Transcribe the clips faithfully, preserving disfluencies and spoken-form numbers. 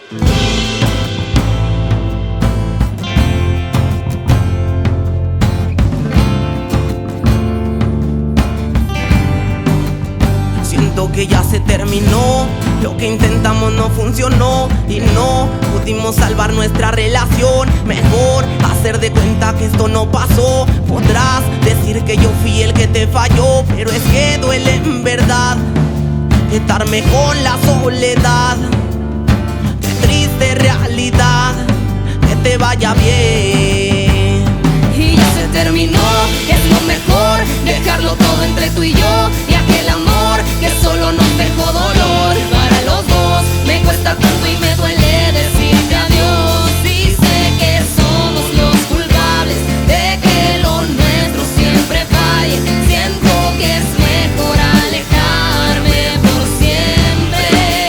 Siento que ya se terminó, lo que intentamos no funcionó y no pudimos salvar nuestra relación. Mejor hacer de cuenta que esto no pasó. Podrás decir que yo fui el que te falló, pero es que duele en verdad quedarme con la soledad. Qué triste realidad, que te vaya bien. Y ya se terminó, es lo mejor dejarlo todo entre tú y yo. Y aquel amor que solo nos dejó dolor para los dos. Me cuesta tanto y me duele decirte adiós. Y sé que somos los culpables de que lo nuestro siempre falle. Siento que es mejor alejarme por siempre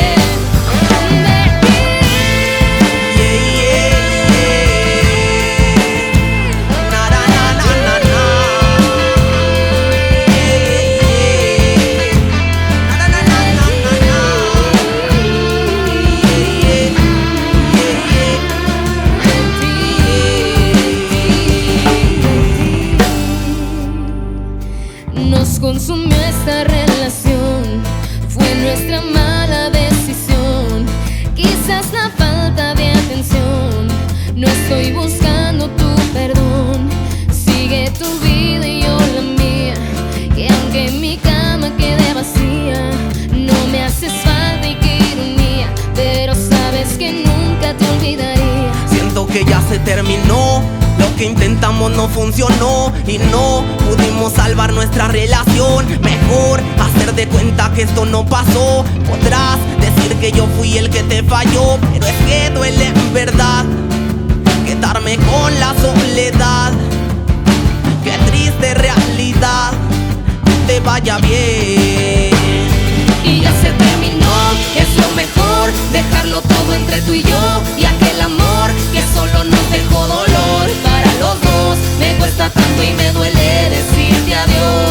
de ti. Yeah, yeah, yeah. Na, na, na, na, na, na. Yeah, yeah. Na, na, na, na, na, na. Yeah, yeah, yeah. Nos consumió esta relación, fue nuestra mala decisión, quizás la falta de atención. No estoy buscando tu perdón, sigue tu vida y yo la mía. Que aunque mi cama quede vacía, no me haces falta y qué ironía, pero sabes que nunca te olvidaría. Siento que ya se terminó, lo que intentamos no funcionó y no pudimos salvar nuestra relación. Mejor hacer de cuenta que esto no pasó. Podrás decir que yo fui el que te falló, pero es que duele en verdad quedarme con la soledad. Qué triste realidad, que te vaya bien. Y ya se terminó, es lo mejor dejarlo todo entre tú y yo. Y aquel amor que solo nos dejó dolor para los dos. Me cuesta tanto y me duele decirte adiós.